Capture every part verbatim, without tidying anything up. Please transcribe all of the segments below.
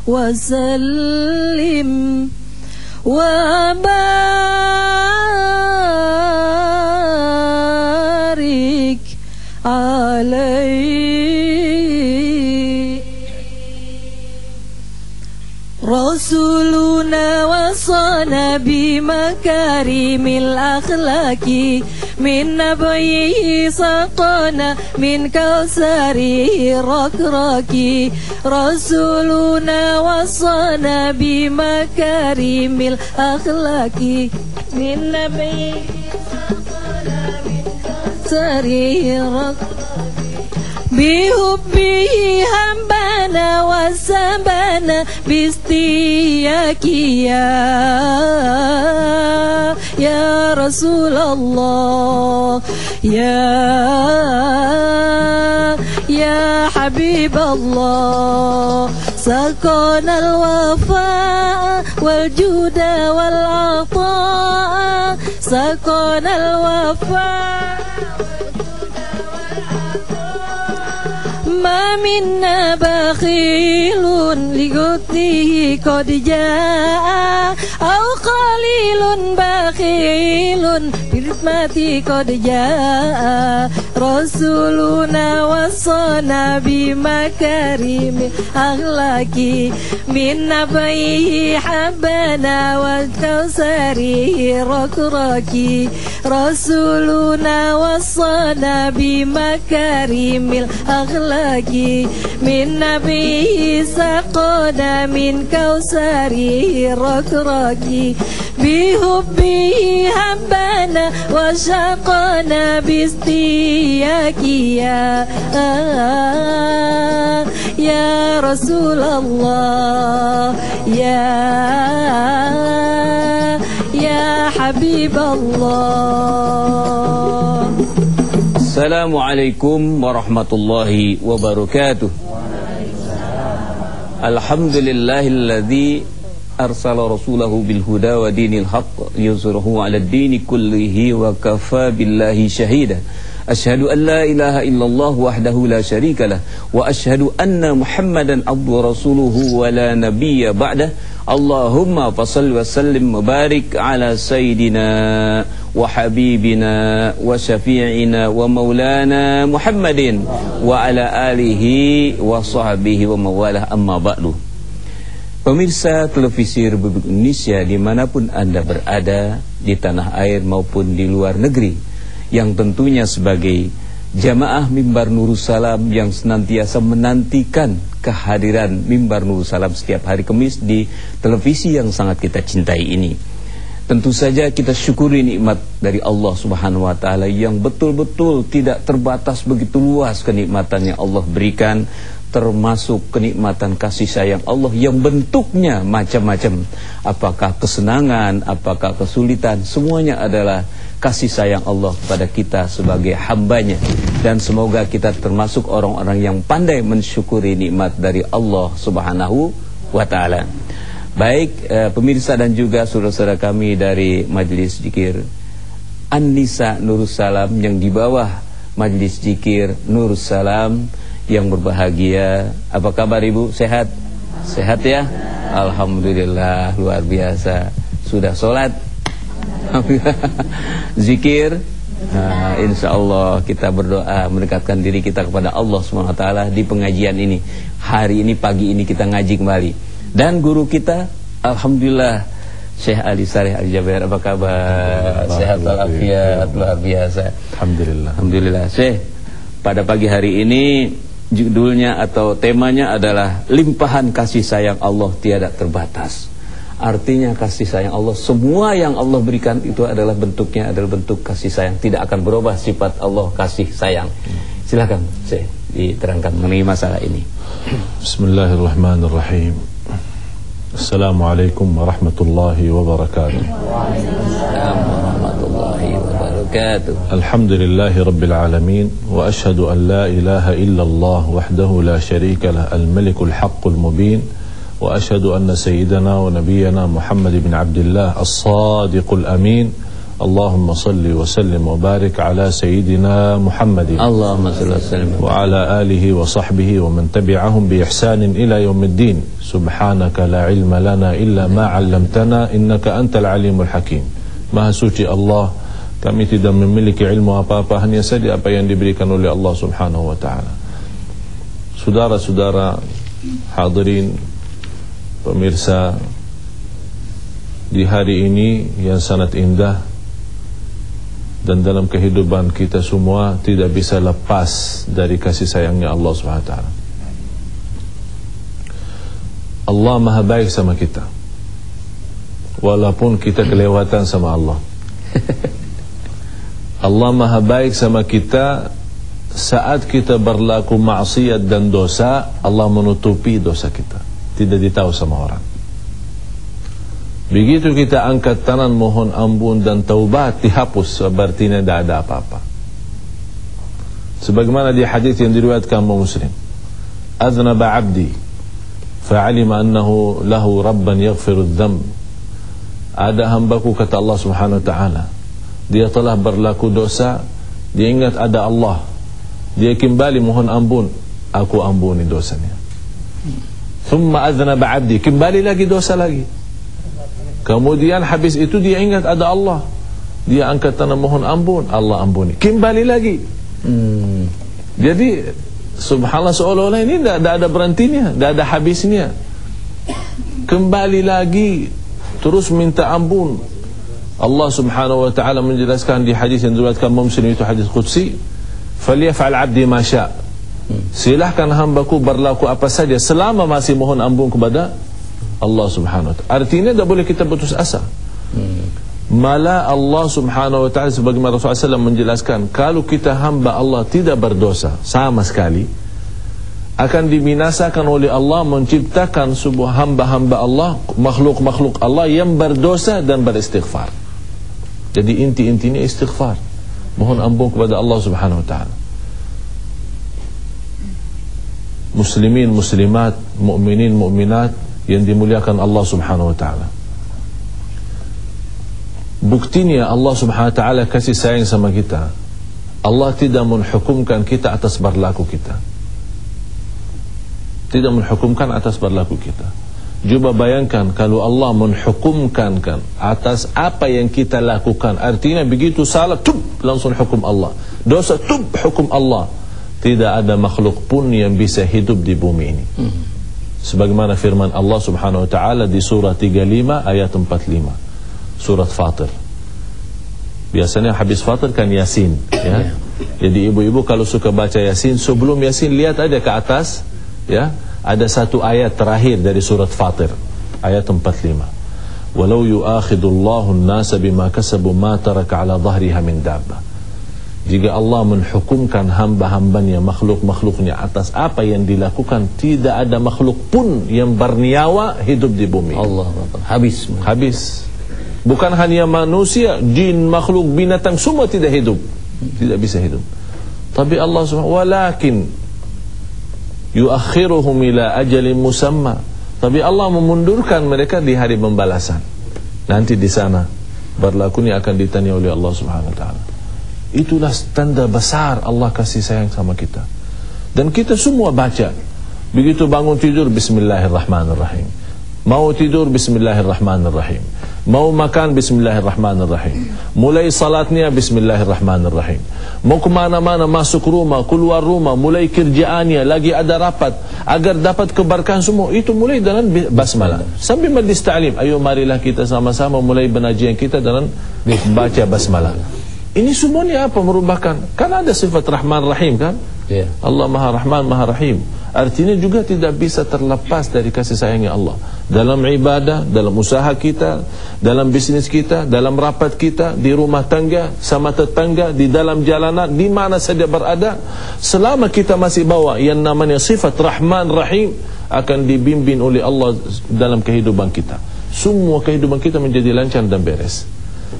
وسلم وبارك عليه. رسولنا وصانا بمكارم الأخلاق من نبيه سقانا من كوثره ركراك. رسولنا وصانا بمكارم الأخلاق من نبيه سقانا من كوثره ركراك. بحبه هبنا وسبنا باستياك يا يا رسول الله يا يا حبيب الله. سقانا الوفاء والجود والعطاء. سقانا الوفاء ما منا بخيل لقوته قد جاء أو قليل بخيل برحمته قد جاء. رسولنا وصانا بمكارم الأخلاق من نبيه حبنا وكوثره ركراك. رسولنا وصانا بمكارم الأخلاق من نبيه سقانا من كوثره ركراك. بحبه هبنا وشقانا باستياك يا يا رسول الله يا يا حبيب الله. Assalamualaikum warahmatullahi wabarakatuh. Alhamdulillahilladzi arsala rasulahu bil huda wa dinil haqq liyuzhirahu 'ala ad-dini kullihi wa kafa billahi shahida. Asyhadu an la ilaha illallah wahdahu la syarikalah wa asyhadu anna Muhammadan abduhu wa rasuluhu wa la nabiyya ba'dah. Allahumma fashalli wa sallim wa barik ala sayyidina wa habibina wa syafi'ina wa maulana Muhammadin wa ala alihi wa sahbihi wa mawalah, amma ba'du. Pemirsa televisi Republik Indonesia dimanapun Anda berada, di tanah air maupun di luar negeri, yang tentunya sebagai jamaah Mimbar Nurus Salam yang senantiasa menantikan kehadiran Mimbar Nurus Salam setiap hari Kamis di televisi yang sangat kita cintai ini. Tentu saja kita syukuri nikmat dari Allah Subhanahu wa taala yang betul-betul tidak terbatas, begitu luas kenikmatan yang Allah berikan, termasuk kenikmatan kasih sayang Allah yang bentuknya macam-macam. Apakah kesenangan, apakah kesulitan, semuanya adalah kasih sayang Allah kepada kita sebagai hambanya. Dan semoga kita termasuk orang-orang yang pandai mensyukuri nikmat dari Allah Subhanahu wa ta'ala. Baik eh, pemirsa dan juga saudara-saudara kami dari Majelis Zikir An-Nisa Nurus Salam yang di bawah Majelis Zikir Nurus Salam yang berbahagia. Apa kabar Ibu? Sehat? Sehat ya? Alhamdulillah, luar biasa. Sudah sholat? Zikir? Nah, insya Allah kita berdoa mendekatkan diri kita kepada Allah subhanahu wa taala di pengajian ini. Hari ini, pagi ini kita ngaji kembali. Dan guru kita, alhamdulillah, Syekh Ali Saleh Al-Jaber. Apa kabar? Sehat walafiat, luar biasa. Alhamdulillah. Alhamdulillah. Syekh, pada pagi hari ini judulnya atau temanya adalah limpahan kasih sayang Allah tiada terbatas. Artinya kasih sayang Allah, semua yang Allah berikan itu adalah bentuknya adalah bentuk kasih sayang, tidak akan berubah sifat Allah kasih sayang. Silakan Syekh diterangkan mengenai masalah ini. Bismillahirrahmanirrahim. Assalamualaikum warahmatullahi wabarakatuh. Waalaikumsalam warahmatullahi wabarakatuh. Alhamdulillahi rabbil alamin wa ashhadu an la ilaha illallah wahdahu la syarika lah al-malikul haqqul mubin wa ashhadu anna sayyidana wa nabiyyana Muhammad bin Abdullah as-sadiqul amin Allahumma salli wa sallim wa barik ala sayyidina Muhammadin Allahumma salli wa sallim wa ala alihi wa sahbihi wa man tabi'ahum bi ihsanin ila yaumiddin. Subhanaka la ilma lana illa ma 'allamtana innaka antal alimul hakim. Maha suci Allah, kami tidak memiliki ilmu apa-apa, hanya saja apa yang diberikan oleh Allah Subhanahu wa taala. Saudara-saudara hadirin, pemirsa, di hari ini yang sangat indah dan dalam kehidupan kita semua tidak bisa lepas dari kasih sayangnya Allah subhanahu wa taala. Allah maha baik sama kita, walaupun kita kelewatan sama Allah. Allah maha baik sama kita saat kita berlaku maksiat dan dosa, Allah menutupi dosa kita, tidak ditahu sama orang. Begitu kita angkat tangan mohon ampun dan taubat, dihapus, berarti tidak ada apa-apa. Sebagaimana di hadis yang diriwayatkan Muslim, aznaba abdi fa'alima annahu lahu rabban yaghfiru dzamb. Ada hambaku, kata Allah Subhanahu wa taala, dia telah berlaku dosa, dia ingat ada Allah, dia kembali mohon ampun, aku ampuni dosanya. Thumma aznaba abdi, kembali lagi dosa lagi. Kemudian habis itu dia ingat ada Allah, dia angkat tangan mohon ampun, Allah ampuni, kembali lagi. hmm. Jadi subhanallah, seolah-olah ini tidak ada berhentinya, tidak ada habisnya. Kembali lagi, terus minta ampun. Allah subhanahu wa ta'ala menjelaskan di hadis yang diriwayatkan Muslim, itu hadis qudsi, falyaf'al 'abdi ma syaa'. Silahkan hambaku berlaku apa saja selama masih mohon ampun kepada Allah subhanahu wa ta'ala. Artinya tidak boleh kita putus asa. hmm. Malah Allah subhanahu wa ta'ala, sebagaimana Rasulullah shallallahu alaihi wasallam menjelaskan, kalau kita hamba Allah tidak berdosa sama sekali, akan dibinasakan oleh Allah, menciptakan sebuah hamba-hamba Allah, makhluk-makhluk Allah yang berdosa dan beristighfar. Jadi inti-intinya istighfar, mohon ampun kepada Allah subhanahu wa ta'ala. Muslimin, muslimat, mu'minin, mu'minat yang dimuliakan Allah subhanahu wa ta'ala, buktinya Allah subhanahu wa ta'ala kasih sayang sama kita. Allah tidak menghukumkan kita atas berlaku kita, tidak menghukumkan atas berlaku kita. Coba bayangkan kalau Allah menghukumkan kan atas apa yang kita lakukan. Artinya begitu salah, tub, langsung hukum Allah. Dosa, tub, hukum Allah. Tidak ada makhluk pun yang bisa hidup di bumi ini. hmm. Sebagaimana firman Allah subhanahu wa ta'ala di surah tiga puluh lima ayat empat puluh lima, surat Fatir. Biasanya habis Fatir kan Yasin, ya. Jadi ibu-ibu kalau suka baca Yasin, sebelum Yasin lihat aja ke atas, ya, ada satu ayat terakhir dari surat Fatir, ayat empat puluh lima. Walau yu'akhidullahu an-nasa bima kasabu ma taraka 'ala dhahriha min dabbah. Jika Allah menghukumkan hamba-hambanya, makhluk-makhluknya atas apa yang dilakukan, tidak ada makhluk pun yang bernyawa hidup di bumi. Allah, habis. Habis. Bukan hanya manusia, jin, makhluk, binatang, semua tidak hidup, tidak bisa hidup. Tapi Allah subhanahu wa ta'ala, walakin yuakhiruhum ila ajalin musamma. Tapi Allah memundurkan mereka di hari pembalasan. Nanti di sana berlakunya akan ditanya oleh Allah subhanahu wa ta'ala. Itulah tanda besar Allah kasih sayang sama kita. Dan kita semua baca, begitu bangun tidur bismillahirrahmanirrahim, mau tidur bismillahirrahmanirrahim, mau makan bismillahirrahmanirrahim, mulai salatnya bismillahirrahmanirrahim, mau kemana-mana, masuk rumah, keluar rumah, mulai kerjaannya, lagi ada rapat, agar dapat keberkahan semua, itu mulai dengan basmalah. Sambil majlis ta'lim, ayo marilah kita sama-sama mulai pengajian kita dengan baca basmalah. Ini semuanya apa? Merupakan, kan ada sifat Rahman Rahim kan? Yeah. Allah Maha Rahman Maha Rahim. Artinya juga tidak bisa terlepas dari kasih sayangnya Allah. Dalam ibadah, dalam usaha kita, dalam bisnis kita, dalam rapat kita, di rumah tangga, sama tetangga, di dalam jalanan, di mana saja berada, selama kita masih bawa yang namanya sifat Rahman Rahim, akan dibimbing oleh Allah dalam kehidupan kita. Semua kehidupan kita menjadi lancar dan beres.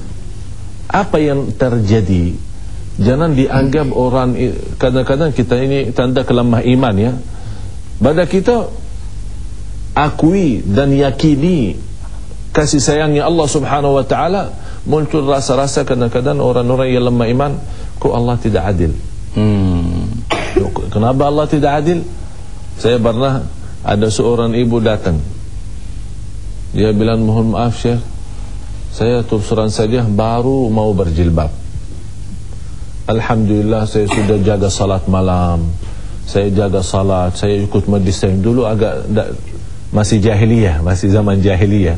Apa yang terjadi, jangan dianggap orang, kadang-kadang kita ini tanda kelemah iman ya. Pada kita akui dan yakini kasih sayangnya Allah subhanahu wa ta'ala, muncul rasa-rasa kadang-kadang orang-orang yang lemah iman, kok Allah tidak adil? Hmm. Kenapa Allah tidak adil? Saya pernah ada seorang ibu datang. Dia bilang, mohon maaf Syekh, saya terus terang saja baru mau berjilbab. Alhamdulillah saya sudah jaga salat malam, saya jaga salat, saya ikut majlis. Dulu agak da, masih jahiliyah, masih zaman jahiliyah.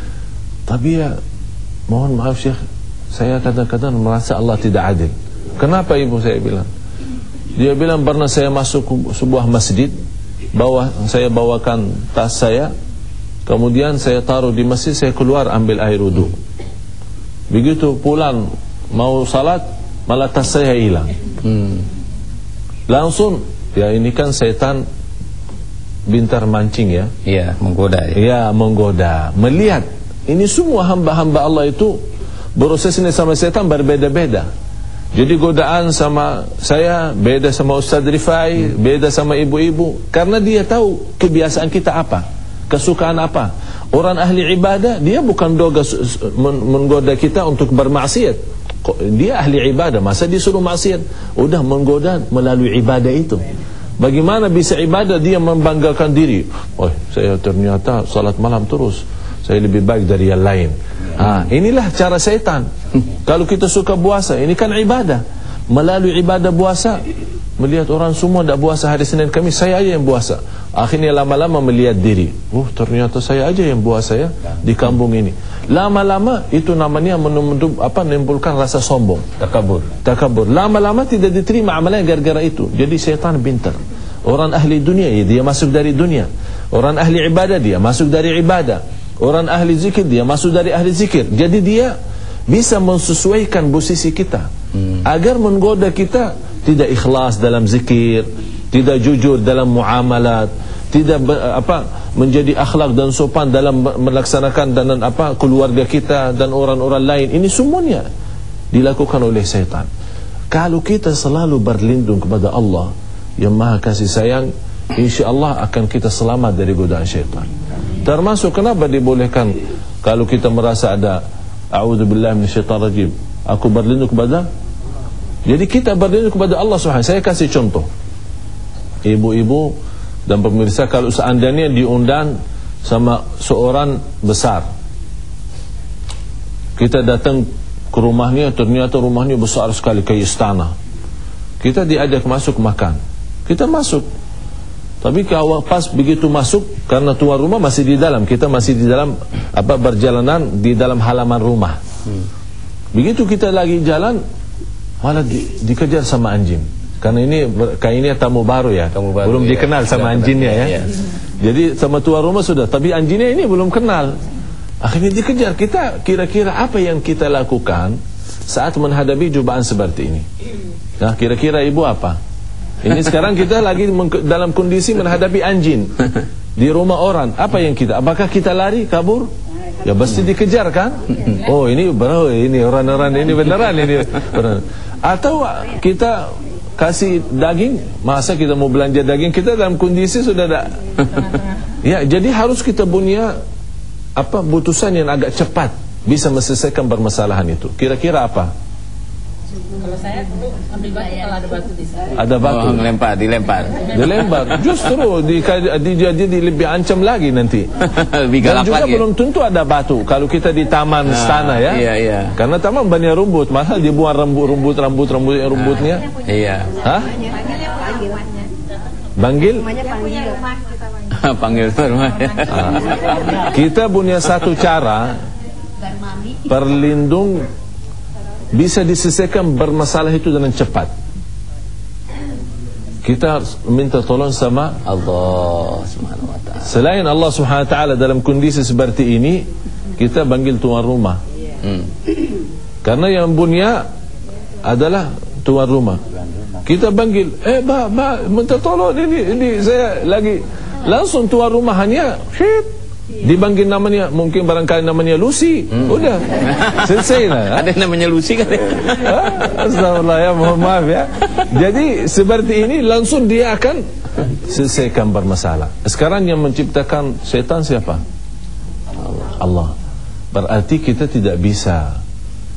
Tapi ya, mohon maaf Syekh, saya kadang-kadang merasa Allah tidak adil. Kenapa ibu? Saya bilang. Dia bilang, pernah saya masuk sebuah masjid, bawa saya bawakan tas saya, kemudian saya taruh di masjid, saya keluar ambil air wudu. Begitu pulang mau salat, malah tas saya hilang. Hmm. Langsung, ya ini kan setan bintar mancing ya. Iya, menggoda ya. Iya, menggoda. Melihat ini semua hamba-hamba Allah itu proses ini sama setan berbeda-beda. Jadi godaan sama saya beda sama Ustaz Rifai, hmm. beda sama ibu-ibu, karena dia tahu kebiasaan kita apa, kesukaan apa. Orang ahli ibadah dia bukan doga menggoda kita untuk bermaksiat. Dia ahli ibadah, masa disuruh maksiat? Udah menggoda melalui ibadah itu. Bagaimana bisa ibadah dia membanggakan diri? Oh, saya ternyata salat malam terus, saya lebih baik dari yang lain. Ha, inilah cara setan. Kalau kita suka puasa, ini kan ibadah. Melalui ibadah puasa, melihat orang semua tidak puasa hari Senin Kamis, saya aja yang puasa. Akhirnya lama-lama melihat diri, oh ternyata saya aja yang puasa ya di kampung ini. Lama-lama itu namanya menumbuh, apa, menimbulkan rasa sombong, takabur. Takabur. Lama-lama tidak diterima amalan gara-gara itu. Jadi setan pintar. Orang ahli dunia ya, dia masuk dari dunia. Orang ahli ibadah dia masuk dari ibadah. Orang ahli zikir dia masuk dari ahli zikir. Jadi dia bisa mensesuaikan posisi kita, hmm. agar menggoda kita tidak ikhlas dalam zikir, tidak jujur dalam muamalat, tidak apa menjadi akhlak dan sopan dalam melaksanakan dan apa keluarga kita dan orang-orang lain. Ini semuanya dilakukan oleh setan. Kalau kita selalu berlindung kepada Allah yang Maha Kasih Sayang, insya-Allah akan kita selamat dari godaan setan. Termasuk kenapa dibolehkan kalau kita merasa ada a'udzubillahi minasyaitonirrajim, aku berlindung kepada, jadi kita berlindung kepada Allah Subhanahu. Saya kasih contoh, ibu-ibu dan pemirsa, kalau seandainya diundang sama seorang besar, kita datang ke rumahnya, ternyata rumahnya besar sekali kayak istana, kita diajak masuk makan, kita masuk. Tapi kalau pas begitu masuk, karena tuan rumah masih di dalam, kita masih di dalam apa perjalanan di dalam halaman rumah. Hmm. Begitu kita lagi jalan, malah di, dikejar sama anjing. Karena ini kayaknya tamu baru ya, tamu baru, belum ya, dikenal sama anjingnya ya. ya. Jadi sama tuan rumah sudah, tapi anjingnya ini belum kenal. Akhirnya dikejar. Kita kira-kira apa yang kita lakukan saat menghadapi cobaan seperti ini? Nah, kira-kira ibu apa? Ini sekarang kita lagi dalam kondisi menghadapi anjing di rumah orang. Apa yang kita? Apakah kita lari, kabur? Ya pasti dikejar kan? Oh ini bro, ini orang-orang ini beneran ini. Beneran. Atau kita kasih daging, masa kita mau belanja daging, kita dalam kondisi sudah ada. Ya, jadi harus kita punya apa putusan yang agak cepat bisa menyelesaikan permasalahan itu. Kira-kira apa? Kalau saya tuh ambil batu kalau ada batu di sana. Ada batu. Oh, dilempar, dilempar. Dilempar. Justru di, di, di, di lebih ancam lagi nanti. Lebih galak lagi. Dan juga lagi. Belum tentu ada batu. Kalau kita di taman nah, istana ya. Iya, iya. Karena taman banyak rumput, masa dibuang rambut-rambut, rambut-rambut yang rumputnya. Nah, iya. Hah? Banggil? Panggil rumah. Kita punya satu cara perlindung bisa diselesaikan bermasalah itu dengan cepat. Kita minta tolong sama Allah Subhanahu wa taala. Selain Allah Subhanahu wa taala dalam kondisi seperti ini, kita panggil tuan rumah. Hmm. Karena yang punya adalah tuan rumah. Kita panggil, eh ba, ba, minta tolong ini, ini saya lagi. Langsung tuan rumah hanya shit, dipanggil namanya, mungkin barangkali namanya Lucy. Hmm. Udah selesai lah. Ada namanya Lucy kan? Astagfirullah ya, mohon maaf ya. Jadi seperti ini langsung dia akan selesaikan bermasalah. Sekarang yang menciptakan setan siapa? Allah. Allah. Berarti kita tidak bisa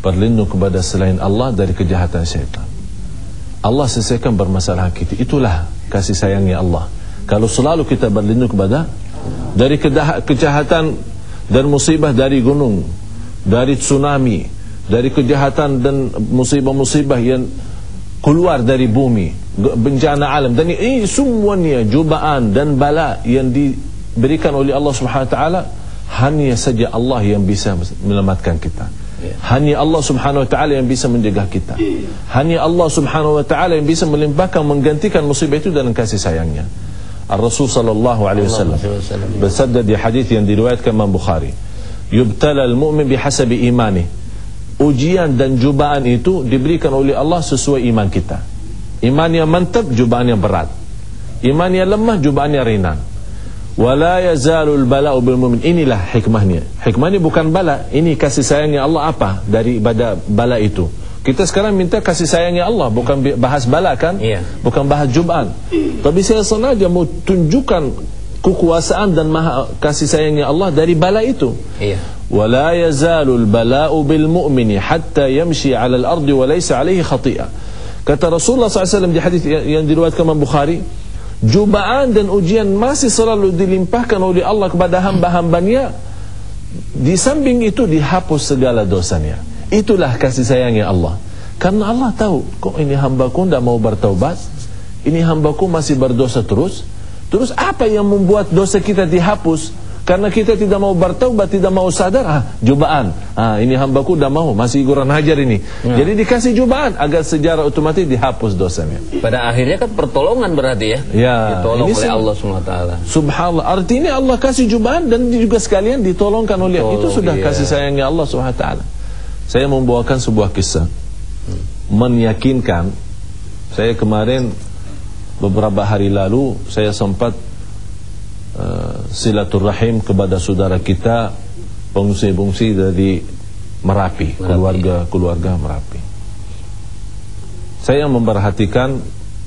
berlindung kepada selain Allah dari kejahatan syaitan. Allah selesaikan bermasalah kita. Itulah kasih sayangnya Allah. Kalau selalu kita berlindung kepada dari kejahatan dan musibah dari gunung, dari tsunami, dari kejahatan dan musibah-musibah yang keluar dari bumi, bencana alam, dan ini semuanya cubaan dan bala yang diberikan oleh Allah Subhanahu wa taala, hanya saja Allah yang bisa menyelamatkan kita. Hanya Allah Subhanahu wa taala yang bisa menjaga kita. Hanya Allah Subhanahu wa taala yang bisa melimpahkan, menggantikan musibah itu dengan kasih sayangnya. Ar-Rasul sallallahu alaihi wasallam bersabda di hadis yang diriwayatkan Imam Bukhari, "Yubtala al-mu'min bihasabi imani." Ujian dan cubaan itu diberikan oleh Allah sesuai iman kita. Iman yang mantap, cubaan yang berat. Iman yang lemah, cubaan yang ringan. Wala yazalul bala'u bil mu'min. Inilah hikmahnya. Hikmahnya bukan bala, ini kasih sayangnya Allah. Apa daripada bala itu? Kita sekarang minta kasih sayangnya Allah, bukan bahas bala kan? Iya. Bukan bahas cubaan. Tapi saya sengaja mau tunjukkan kekuasaan dan maha kasih sayangnya Allah dari bala itu. Iya. Wala yazalul bala'u bil mu'mini hatta yamshi 'ala al-ardi wa laysa 'alaihi khati'ah. Kata Rasulullah sallallahu alaihi wasallam di hadis yang diriwayatkan Imam Bukhari, cubaan dan ujian masih selalu dilimpahkan oleh Allah kepada hamba-hambanya. Di samping itu dihapus segala dosanya. Itulah kasih sayangnya Allah. Karena Allah tahu, kok ini hambaku tidak mau bertaubat, ini hambaku masih berdosa terus. Terus apa yang membuat dosa kita dihapus? Karena kita tidak mau bertaubat, tidak mau sadar, ah, cubaan. Ah, ini hambaku tidak mau, masih kurang hajar ini. Ya. Jadi dikasih cubaan agar secara otomatis dihapus dosanya. Pada akhirnya kan pertolongan berarti ya. Ya. Ditolong oleh Allah subhanahu wa taala. Subhanallah. Artinya Allah kasih cubaan dan juga sekalian ditolongkan oleh Allah. Itu sudah iya. kasih sayangnya Allah subhanahu wa taala. Saya membawakan sebuah kisah hmm. meyakinkan. Saya kemarin beberapa hari lalu saya sempat Uh, silaturahim kepada saudara kita pengungsi-pengungsi dari Merapi, Merapi, keluarga-keluarga Merapi. Saya memperhatikan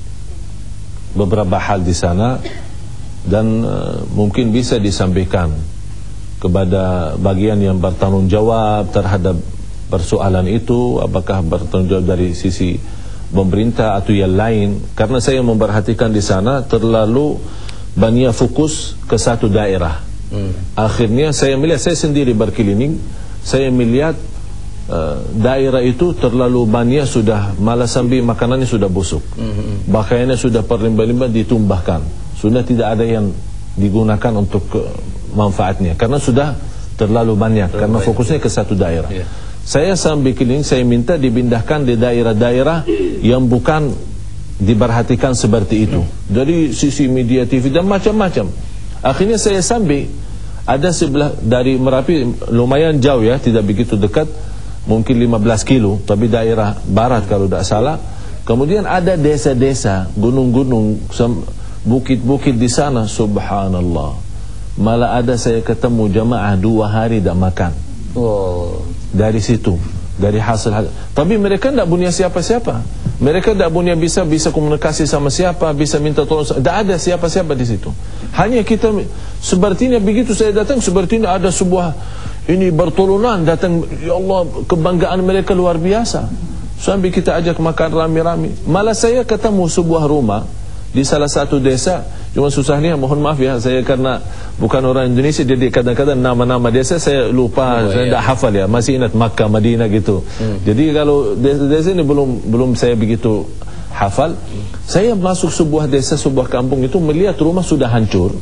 beberapa hal di sana dan uh, mungkin bisa disampaikan kepada bagian yang bertanggung jawab terhadap persoalan itu, apakah bertanggung jawab dari sisi pemerintah atau yang lain. Karena saya memperhatikan di sana terlalu banyak fokus ke satu daerah. hmm. Akhirnya saya melihat, saya sendiri berkeliling, saya melihat uh, daerah itu terlalu banyak sudah malah sampai makanannya sudah busuk, hmm. pakaiannya sudah berlimpah-limpah ditumbahkan, sudah tidak ada yang digunakan untuk uh, manfaatnya karena sudah terlalu banyak, terlalu karena banyak. Fokusnya ke satu daerah. yeah. Saya sambil keliling, saya minta dipindahkan di daerah-daerah yang bukan diperhatikan seperti itu dari sisi media T V dan macam-macam. Akhirnya saya sampai ada sebelah dari Merapi, lumayan jauh ya, tidak begitu dekat, mungkin lima belas kilo, tapi daerah barat kalau tidak salah. Kemudian ada desa-desa, gunung-gunung, bukit-bukit di sana. Subhanallah, malah ada saya ketemu jamaah dua hari tidak makan. Oh. Dari situ, dari hasil, tapi mereka tidak punya siapa-siapa. Mereka tidak punya bisa bisa komunikasi sama siapa, bisa minta tolong. Tidak ada siapa-siapa di situ. Hanya kita sepertinya begitu saya datang, sepertinya ada sebuah ini bertolongan datang. Ya Allah, kebanggaan mereka luar biasa. Sampai kita ajak makan rame-rame. Malah saya ketemu sebuah rumah di salah satu desa. Cuma susahnya, mohon maaf ya, saya karena bukan orang Indonesia, jadi kadang-kadang nama-nama desa saya lupa, oh, saya tidak iya. hafal ya, masih ingat Makkah, Madinah gitu. hmm. Jadi kalau desa-desa ini belum belum saya begitu hafal. hmm. Saya masuk sebuah desa, sebuah kampung itu, melihat rumah sudah hancur,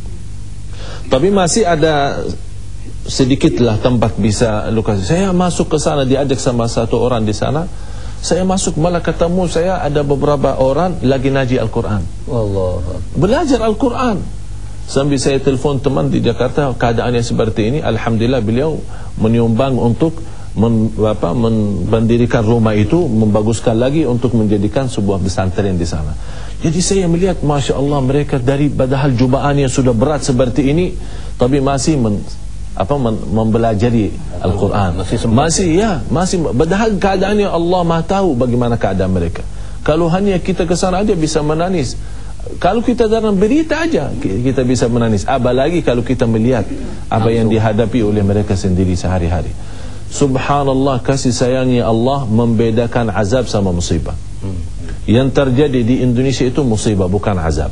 tapi masih ada sedikitlah tempat bisa lokasi. Saya masuk ke sana, diajak sama satu orang di sana. Saya masuk, malah ketemu saya ada beberapa orang lagi ngaji Al-Quran. Allah. Belajar Al-Quran. Sambil saya telepon teman di Jakarta, keadaannya seperti ini. Alhamdulillah beliau menyumbang untuk men, apa, mendirikan rumah itu, membaguskan lagi untuk menjadikan sebuah pesantren di sana. Jadi saya melihat, Masya Allah, mereka dari padahal cubaan yang sudah berat seperti ini, tapi masih men, apa mempelajari Al-Quran, masih, masih ya masih padahal keadaannya Allah Maha tahu bagaimana keadaan mereka. Kalau hanya kita ke sana aja bisa menangis, kalau kita dalam berita aja kita bisa menangis, apalagi kalau kita melihat apa yang dihadapi oleh mereka sendiri sehari-hari. Subhanallah, kasih sayangnya Allah membedakan azab sama musibah. Yang terjadi di Indonesia itu musibah, bukan azab.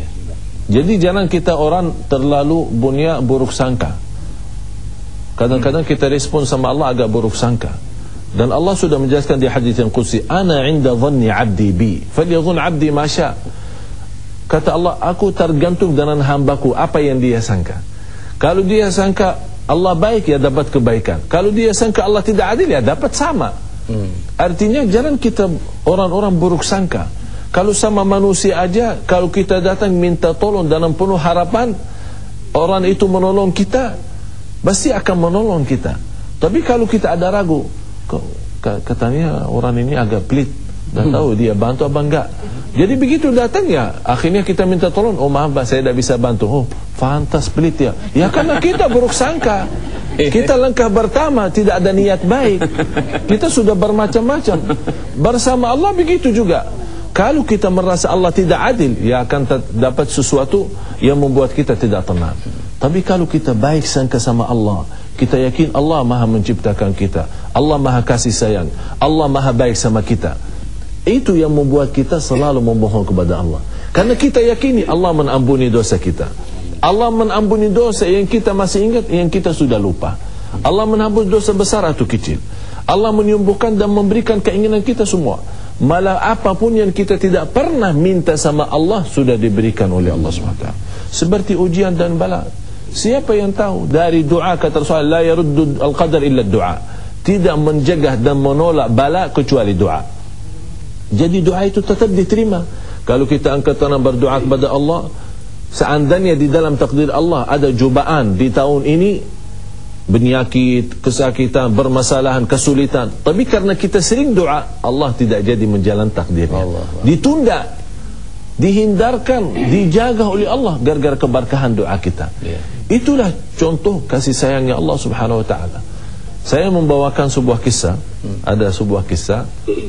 Jadi jangan kita orang terlalu punya buruk sangka. Kadang-kadang kita respon sama Allah agak buruk sangka. Dan Allah sudah menjelaskan di hadis yang qudsi, ana 'inda dhanni 'abdi bi, falyadhun 'abdi ma syaa. Kata Allah, aku tergantung dengan hambaku apa yang dia sangka. Kalau dia sangka Allah baik, ya dapat kebaikan. Kalau dia sangka Allah tidak adil, ya dapat sama. hmm. Artinya jangan kita orang-orang buruk sangka. Kalau sama manusia aja, kalau kita datang minta tolong dalam penuh harapan, orang itu menolong kita, pasti akan menolong kita. Tapi kalau kita ada ragu, katanya orang ini agak pelit, dah tahu dia bantu apa enggak. Jadi begitu datang, ya akhirnya kita minta tolong, oh maaf Pak, saya tidak bisa bantu. Oh fantas pelit ya. Ya karena kita buruk sangka. Kita langkah pertama tidak ada niat baik. Kita sudah bermacam-macam. Bersama Allah begitu juga. Kalau kita merasa Allah tidak adil, ya akan dapat sesuatu yang membuat kita tidak tenang. Tapi kalau kita baik sangka sama Allah, kita yakin Allah maha menciptakan kita, Allah maha kasih sayang, Allah maha baik sama kita, itu yang membuat kita selalu memohon kepada Allah. Karena kita yakini Allah mengampuni dosa kita. Allah mengampuni dosa yang kita masih ingat, yang kita sudah lupa. Allah mengampuni dosa besar atau kecil. Allah menyembuhkan dan memberikan keinginan kita semua. Malah apapun yang kita tidak pernah minta sama Allah sudah diberikan oleh Allah subhanahu wa taala. Seperti ujian dan bala. Siapa yang tahu? Dari doa kata Rasulullah, la yaruddu al-qadar illa doa. Tidak menjegah dan menolak bala kecuali doa. Jadi doa itu tetap diterima. Kalau kita angkat tangan berdoa kepada Allah, seandainya di dalam takdir Allah ada cobaan di tahun ini, penyakit, kesakitan, bermasalahan, kesulitan, tapi karena kita sering doa, Allah tidak jadi menjalan takdirnya. Allah, Allah. Ditunda, dihindarkan, dijaga oleh Allah gara-gara keberkahan doa kita. Yeah. Itulah contoh kasih sayangnya Allah subhanahu wa ta'ala. Saya membawakan sebuah kisah, hmm. ada sebuah kisah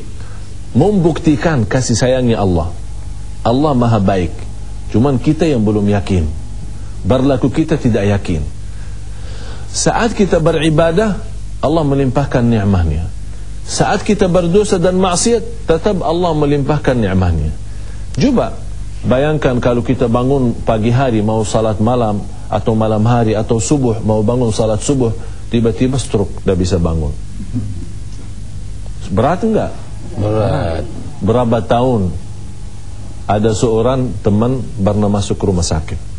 membuktikan kasih sayangnya Allah. Allah maha baik, cuman kita yang belum yakin. Berlaku kita tidak yakin. Saat kita beribadah, Allah melimpahkan ni'mahnya. Saat kita berdosa dan maksiat, tetap Allah melimpahkan ni'mahnya. Coba bayangkan kalau kita bangun pagi hari mau salat malam, atau malam hari, atau subuh mau bangun salat subuh, tiba-tiba stroke, tidak bisa bangun. Berat enggak? Berat. Berapa tahun ada seorang teman pernah masuk ke rumah sakit,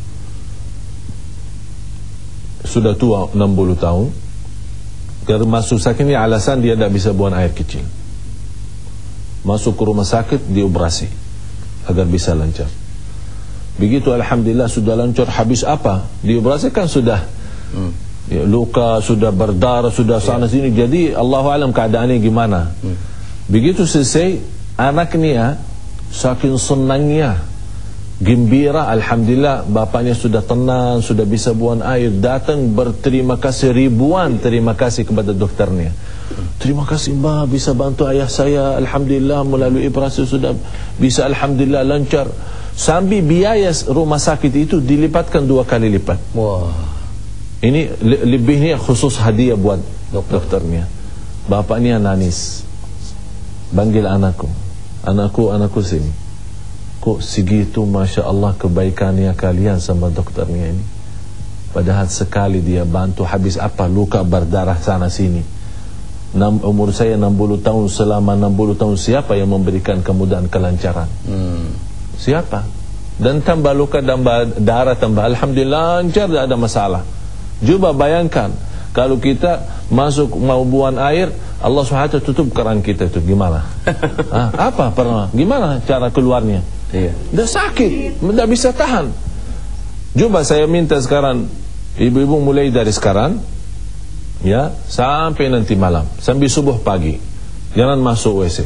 sudah tua enam puluh tahun. Karena masuk sakit ini alasan dia tidak bisa buang air kecil. Masuk ke rumah sakit, dioperasi agar bisa lancar. Begitu alhamdulillah sudah lancar, habis apa? Dioperasi kan sudah hmm. ya, luka, sudah berdarah, sudah sana sini. Jadi Allahu alam keadaannya gimana. hmm. Begitu selesai, anaknya saking senangnya, gembira, alhamdulillah bapaknya sudah tenang, sudah bisa buang air, datang berterima kasih ribuan terima kasih kepada dokternya. Terima kasih mbak, bisa bantu ayah saya, alhamdulillah melalui operasi sudah bisa, alhamdulillah lancar. Sambil biaya rumah sakit itu dilipatkan dua kali lipat. Wah. Ini le lebihnya khusus hadiah buat dokter. dokternya. Bapaknya nangis, panggil anakku, anakku, anakku sini. Kok segitu Masya Allah kebaikannya kalian sama dokternya ini. Padahal sekali dia bantu, habis apa luka berdarah sana sini. Nam, umur saya enam puluh tahun, selama enam puluh tahun siapa yang memberikan kemudahan kelancaran? Hmm. Siapa? Dan tambah luka, tambah darah, tambah alhamdulillah lancar, tidak ada masalah. Coba bayangkan kalau kita masuk mau buang air, Allah subhanahu wa taala tutup keran kita itu gimana? Hah? Apa pernah? Gimana cara keluarnya? Iya. Dah sakit, tidak bisa tahan. Coba saya minta sekarang, ibu-ibu mulai dari sekarang, ya sampai nanti malam, sampai subuh pagi, jangan masuk W C.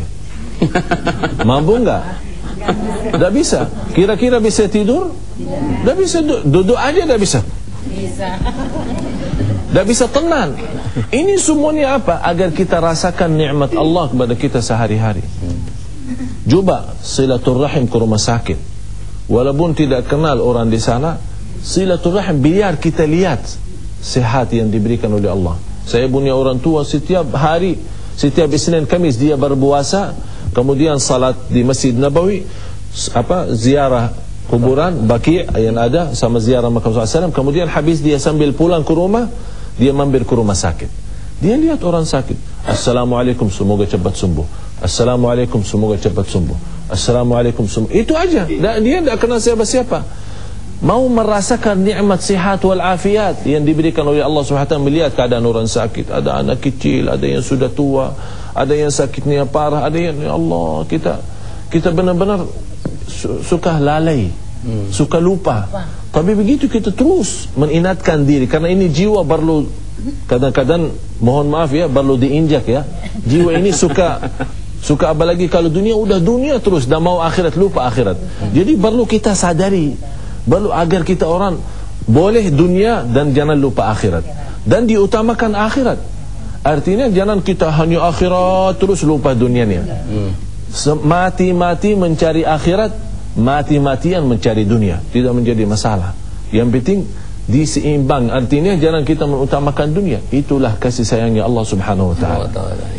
Mampu enggak? Tidak bisa. Kira-kira bisa tidur? Tidak bisa. Duduk aja tidak bisa. Bisa. Tidak bisa tenang. Ini semuanya apa? Agar kita rasakan nikmat Allah kepada kita sehari-hari. Coba silaturahim ke rumah sakit, walaupun tidak kenal orang di sana, silaturahim biar kita lihat sehat yang diberikan oleh Allah. Saya punya orang tua setiap hari, setiap Isnin Kamis dia berpuasa, kemudian salat di Masjid Nabawi, apa ziarah kuburan Baqi' yang ada sama ziarah makam sallallahu alaihi wasallam. Kemudian habis dia sambil pulang ke rumah, dia mampir ke rumah sakit. Dia lihat orang sakit, Assalamualaikum, semoga cepat sembuh. Assalamualaikum, semoga cepat sembuh. Assalamualaikum, semoga. Itu aja. Dia tidak kenal siapa-siapa. Mau merasakan nikmat sihat wal afiat yang diberikan oleh Allah Subhanahu wa taala, melihat keadaan orang sakit, ada anak kecil, ada yang sudah tua, ada yang sakitnya parah, ada yang ya Allah, kita kita benar-benar suka lalai, hmm. suka lupa. Tapi begitu kita terus mengingatkan diri, karena ini jiwa perlu, kadang-kadang mohon maaf ya, perlu diinjak ya. Jiwa ini suka suka apalagi kalau dunia, udah dunia terus, dah mau akhirat, lupa akhirat. Jadi perlu kita sadari, perlu agar kita orang boleh dunia dan jangan lupa akhirat, dan diutamakan akhirat. Artinya jangan kita hanya akhirat terus lupa dunianya. Mati-mati mencari akhirat, mati-matian mencari dunia, tidak menjadi masalah. Yang penting diseimbang. Artinya jangan kita mengutamakan dunia. Itulah kasih sayangnya Allah Subhanahu wa taala.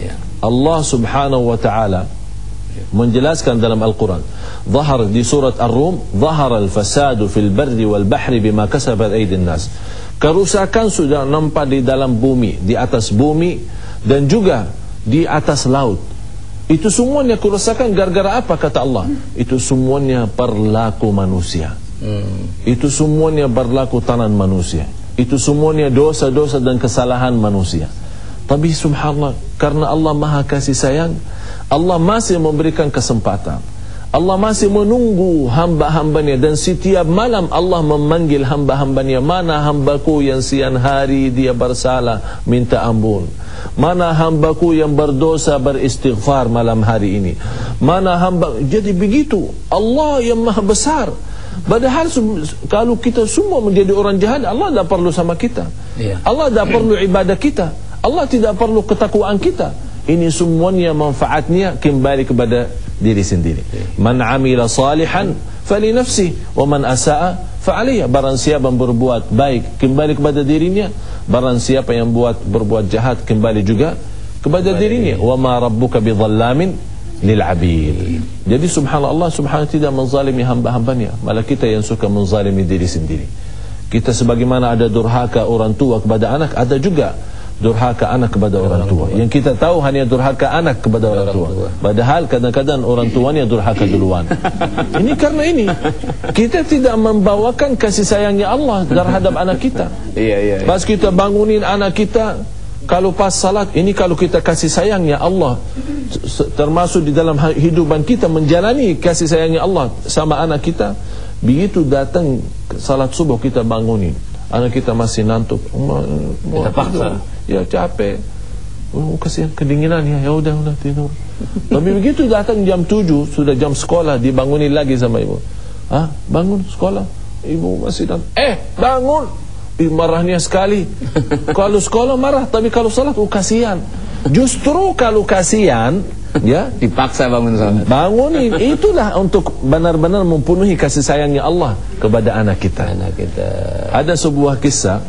Allah Subhanahu wa taala menjelaskan dalam Al-Quran, zahar di surat Ar-Rum, zahara al-fasadu fil barri wal bahri bima kasabat aydin nas. Kerusakan sudah nampak di dalam bumi, di atas bumi dan juga di atas laut. Itu semuanya kerusakan gara-gara apa kata Allah? Itu semuanya berlaku manusia. Hmm. Itu semuanya berlaku tangan manusia. Itu semuanya dosa-dosa dan kesalahan manusia. Tapi subhanallah, karena Allah Maha kasih sayang, Allah masih memberikan kesempatan. Allah masih menunggu hamba-hambanya, dan setiap malam Allah memanggil hamba-hambanya. Mana hambaku yang siang hari dia bersalah, minta ampun. Mana hambaku yang berdosa, beristighfar malam hari ini. Mana hamba, jadi begitu. Allah yang maha besar. Padahal kalau kita semua menjadi orang jahat, Allah tidak perlu sama kita. Allah tidak perlu ibadah kita. Allah tidak perlu ketakwaan kita. Ini semuanya manfaatnya kembali kepada diri sendiri. Man amila salihan fali nafsi wa man asaa fa alayha. Barang siapa yang berbuat baik kembali kepada dirinya, barang siapa yang buat berbuat jahat kembali juga kepada dirinya. Wa ma rabbuka bidhallamin lil abid. Jadi subhanallah, subhanahu tidak menzalimi hamba-hambanya, malah kita yang suka menzalimi diri sendiri. Kita sebagaimana ada durhaka orang tua kepada anak, ada juga durhaka anak kepada orang tua. Yang kita tahu hanya durhaka anak kepada orang tua. Padahal kadang-kadang orang tuanya durhaka duluan. Ini karena ini kita tidak membawakan kasih sayangnya Allah terhadap anak kita. Iya, iya. Pas kita bangunin anak kita, kalau pas salat, ini kalau kita kasih sayangnya Allah, termasuk di dalam hidupan kita menjalani kasih sayangnya Allah sama anak kita. Begitu datang salat subuh kita bangunin, anak kita masih ngantuk, kita paksa. Ya capek, oh, kasihan kedinginan ya, ya udah udah tidur. Tapi begitu datang jam tujuh, sudah jam sekolah, dibangunin lagi sama ibu. Ah, bangun sekolah. Ibu masih dan eh bangun. Ih, marahnya sekali. Kalau sekolah marah, tapi kalau salat oh kasihan. Justru kalau kasihan, ya dipaksa bangun salat. Bangunin, itulah untuk benar-benar mempenuhi kasih sayangnya Allah kepada anak kita. Anak kita. Ada sebuah kisah.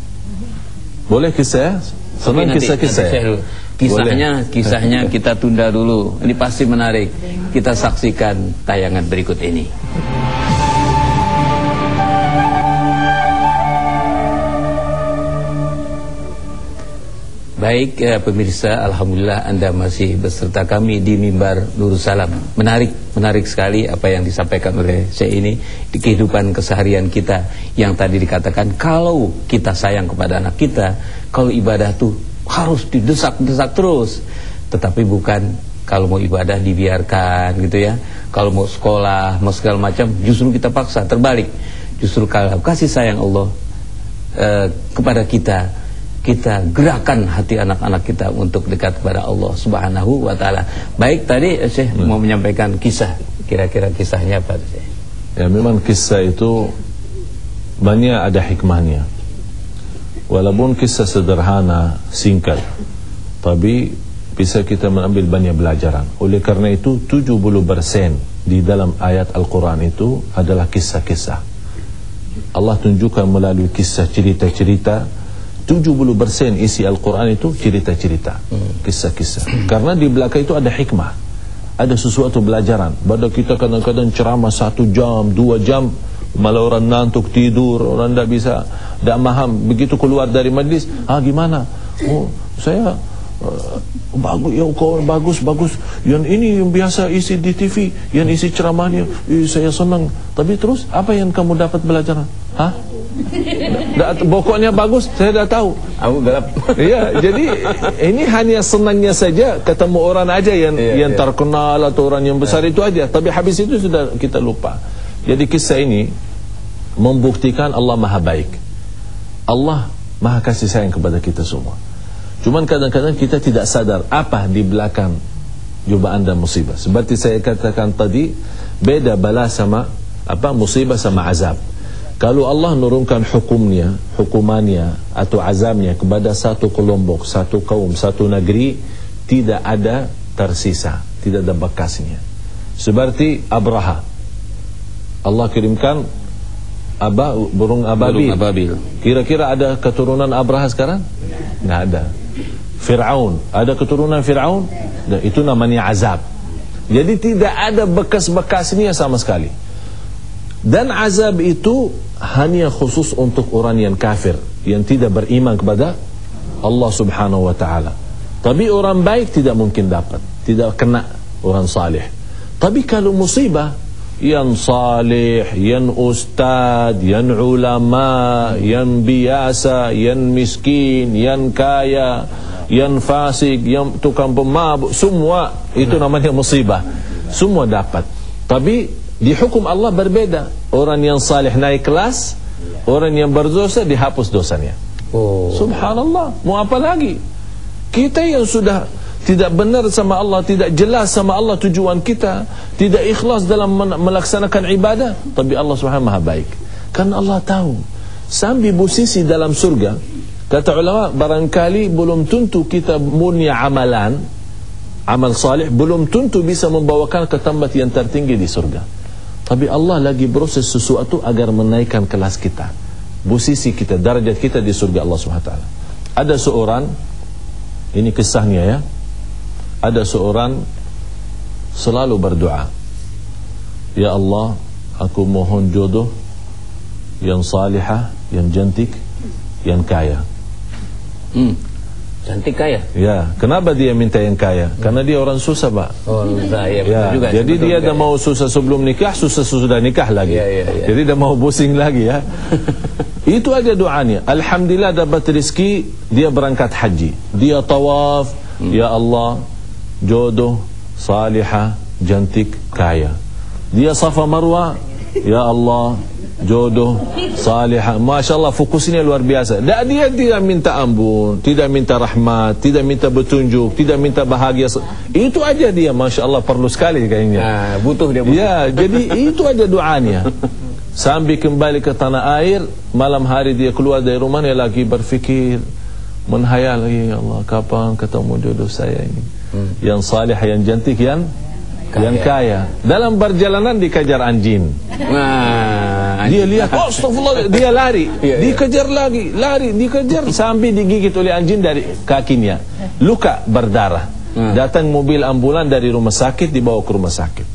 Boleh kisah? Senang kisah-kisah. Kisahnya, kisahnya kita tunda dulu. Ini pasti menarik. Kita saksikan tayangan berikut ini. Baik eh, pemirsa, alhamdulillah Anda masih beserta kami di mimbar Nurul Salam. Menarik, menarik sekali apa yang disampaikan oleh saya ini di kehidupan keseharian kita. Yang tadi dikatakan kalau kita sayang kepada anak kita, kalau ibadah tuh harus didesak-desak terus. Tetapi bukan kalau mau ibadah dibiarkan gitu ya. Kalau mau sekolah, mau segala macam justru kita paksa, terbalik. Justru kalau kasih sayang Allah eh, kepada kita, kita gerakan hati anak-anak kita untuk dekat kepada Allah Subhanahu wa taala. Baik, tadi Syekh hmm. mau menyampaikan kisah. Kira-kira kisahnya apa Syekh? Ya memang kisah itu banyak ada hikmahnya. Walaupun kisah sederhana, singkat, tapi bisa kita mengambil banyak pelajaran. Oleh karena itu tujuh puluh persen di dalam ayat Al-Quran itu adalah kisah-kisah. Allah tunjukkan melalui kisah cerita-cerita tujuh puluh persen isi Al-Quran itu cerita-cerita, kisah-kisah. Karena di belakang itu ada hikmah, ada sesuatu belajaran. Pada kita kadang-kadang ceramah satu jam, dua jam, malah orang ngantuk tidur, orang tidak bisa, tidak paham. Begitu keluar dari majlis, ah gimana? Oh saya uh, bagus, ya kau bagus bagus. Yang ini yang biasa isi di T V, yang isi ceramahnya, eh, saya senang. Tapi terus apa yang kamu dapat belajar? Hah? Da, pokoknya bagus, saya dah tahu. Aku gelap. Iya, jadi ini hanya senangnya saja ketemu orang aja yang iya, yang iya. terkenal atau orang yang besar iya. itu aja. Tapi habis itu sudah kita lupa. Jadi kisah ini membuktikan Allah Maha Baik. Allah Maha kasih sayang kepada kita semua. Cuman kadang-kadang kita tidak sadar apa di belakang cobaan dan musibah. Seperti saya katakan tadi, beda bala sama apa musibah sama azab. Kalau Allah nurunkan hukumnya, hukumannya atau azabnya kepada satu kelompok, satu kaum, satu negeri, tidak ada tersisa, tidak ada bekasnya. Seperti Abraha, Allah kirimkan aba, burung ababil. Burung ababil. Kira-kira ada keturunan Abraha sekarang? Nggak ada. Fir'aun, ada keturunan Fir'aun? Itu namanya azab. Jadi tidak ada bekas-bekasnya sama sekali. Dan azab itu hanya khusus untuk orang yang kafir, yang tidak beriman kepada Allah subhanahu wa ta'ala. Tapi orang baik tidak mungkin dapat, tidak kena orang salih. Tapi kalau musibah, yang salih, yang ustad, yang ulama, yang biasa, yang miskin, yang kaya, yang fasik, yang tukang pemabuk, semua itu namanya musibah. Semua dapat. Tapi di hukum Allah berbeda. Orang yang salih naik kelas, orang yang berdosa dihapus dosanya. Oh. Subhanallah. Mau apa lagi? Kita yang sudah tidak benar sama Allah, tidak jelas sama Allah tujuan kita, tidak ikhlas dalam melaksanakan ibadah, tapi Allah Subhanahu Maha Baik. Karena Allah tahu sambil posisi dalam surga. Kata ulama, barangkali belum tentu kita punya amalan, amal salih belum tentu bisa membawakan ke tempat yang tertinggi di surga. Tapi Allah lagi proses sesuatu agar menaikkan kelas kita, posisi kita, darajat kita di surga Allah subhanahu wa taala. Ada seorang, ini kisahnya ya, ada seorang selalu berdoa, ya Allah, aku mohon jodoh yang salihah, yang cantik, yang kaya. Hmm. Cantik kaya? Ya, kenapa dia minta yang kaya? Karena dia orang susah, Pak. Oh, susah, ya, ya juga. Jadi dia dah mau susah sebelum nikah, susah sudah nikah lagi. Ya, ya, ya. Jadi dah mau pusing lagi ya. Itu aja doanya. Alhamdulillah dapat rezeki, dia berangkat haji. Dia tawaf, hmm. ya Allah, jodoh, salihah, cantik, kaya. Dia Safa Marwa, ya Allah, jodoh, salihah. Masya Allah, fokusnya luar biasa. Dan dia tidak minta ampun, tidak minta rahmat, tidak minta petunjuk, tidak minta bahagia. Itu aja dia, Masya Allah, perlu sekali kayaknya. Nah, butuh dia butuh. Ya, jadi itu aja doanya. Sampai kembali ke tanah air, malam hari dia keluar dari rumahnya lagi berfikir, menghayal, ya Allah, kapan ketemu jodoh saya ini, hmm. yang salih, yang cantik, yang kaya. yang kaya. Dalam perjalanan dikejar anjing. Nah, dia lihat, oh astagfirullah, dia lari, iya, dikejar iya. lagi, lari, dikejar sampai digigit oleh anjing dari kakinya, luka berdarah. Hmm. Datang mobil ambulan dari rumah sakit, dibawa ke rumah sakit.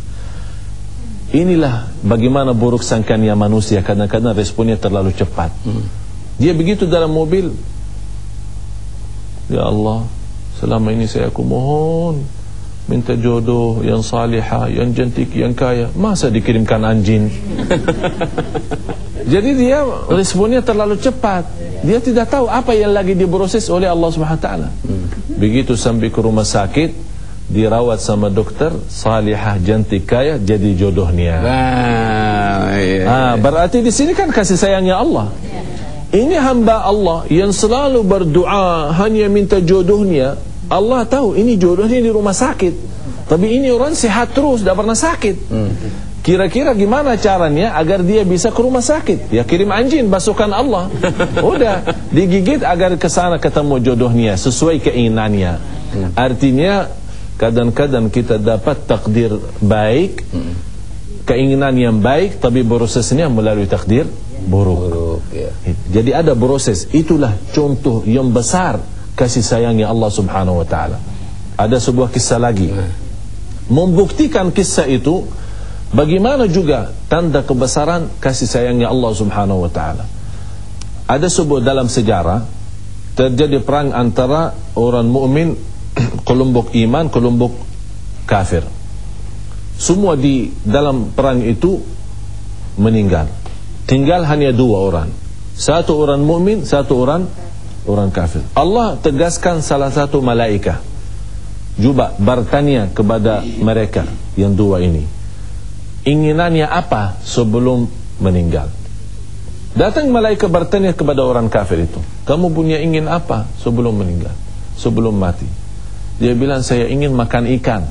Inilah bagaimana buruk sangkanya manusia, kadang-kadang responnya terlalu cepat. Hmm. Dia begitu dalam mobil, ya Allah, selama ini saya aku mohon minta jodoh yang salihah, yang cantik, yang kaya, masa dikirimkan anjing? Jadi dia responnya terlalu cepat. Dia tidak tahu apa yang lagi diproses oleh Allah Subhanahu wa taala. Begitu sampai ke rumah sakit, dirawat sama dokter, salihah, cantik, kaya, jadi jodohnya. Nah, iya, iya. Ah, berarti di sini kan kasih sayangnya Allah. Ini hamba Allah yang selalu berdoa hanya minta jodohnya. Allah tahu ini jodohnya di rumah sakit, tapi ini orang sehat terus, tidak pernah sakit. Kira-kira gimana caranya agar dia bisa ke rumah sakit? Ya kirim anjing, pasukan Allah. Udah digigit agar ke sana ketemu jodohnya sesuai keinginannya. Artinya kadang-kadang kita dapat takdir baik, keinginan yang baik, tapi prosesnya melalui takdir buruk. Ya. Jadi ada proses. Itulah contoh yang besar kasih sayangnya Allah Subhanahu wa taala. Ada sebuah kisah lagi membuktikan kisah itu, bagaimana juga tanda kebesaran kasih sayangnya Allah Subhanahu wa taala. Ada sebuah dalam sejarah terjadi perang antara orang mukmin kelompok iman, kelompok kafir. Semua di dalam perang itu meninggal. Tinggal hanya dua orang. Satu orang mukmin, satu orang orang kafir. Allah tegaskan salah satu malaikat juga bertanya kepada mereka yang dua ini, inginannya apa sebelum meninggal. Datang malaikat bertanya kepada orang kafir itu, kamu punya ingin apa sebelum meninggal, sebelum mati? Dia bilang, saya ingin makan ikan.